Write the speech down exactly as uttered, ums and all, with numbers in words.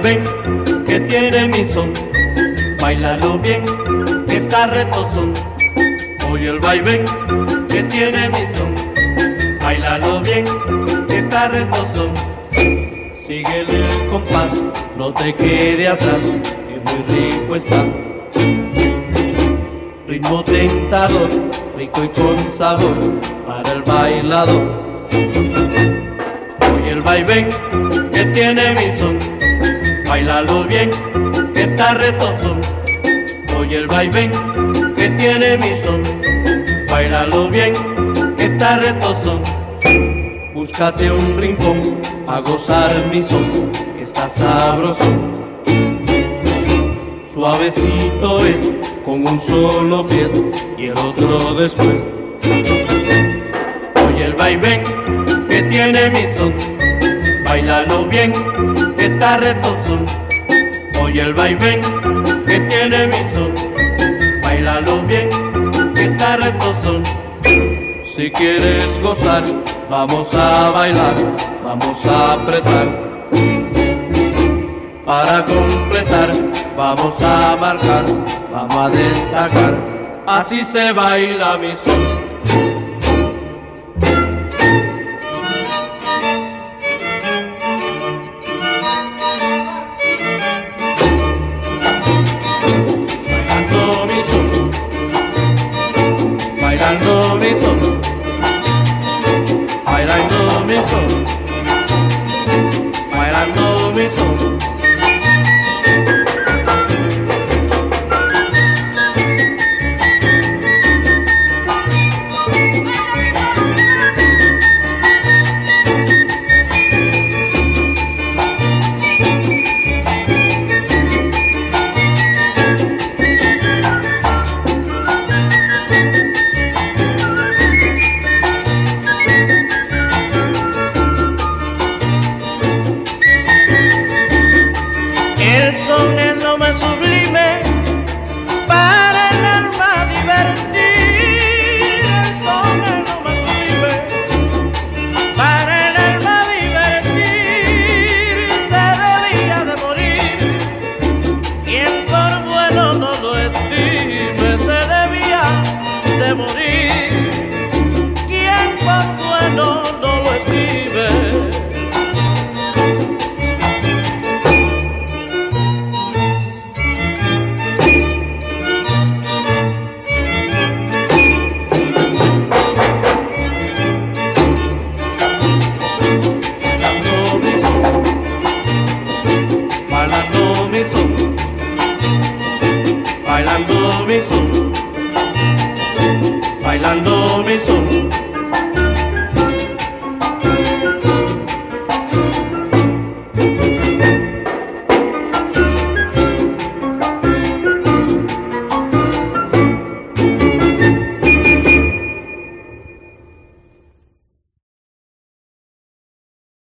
vaivén que tiene mi son, bailalo bien, que está retozón. Oye el vaivén que tiene mi son, bailalo bien, que está retozón. Síguele el compás, no te quede atrás, que muy rico está. Ritmo tentador, rico y con sabor, para el bailador. Oye el vaivén que tiene mi son, bailalo bien, que está retozón. Oye el vaivén que tiene mi son, bailalo bien, que está retozón. Búscate un rincón a gozar mi son, que está sabroso. Suavecito es, con un solo pie y el otro después. Oye el vaivén que tiene mi son, bailalo bien, que está retozón. Oye el vaivén que tiene mi son, bailalo bien, que está retozón. Si quieres gozar, vamos a bailar, vamos a apretar. Para completar, vamos a marcar, vamos a destacar. Así se baila mi son. Bailando mi son, bailando mi son, bailando mi son. El son es lo más sublime para el alma divertir. El son es lo más sublime para el alma divertir. Se debía de morir quien por bueno no lo estime. Se debía de morir quien por bueno no lo estime. Bailando mi son, bailando mi son, bailando mi son.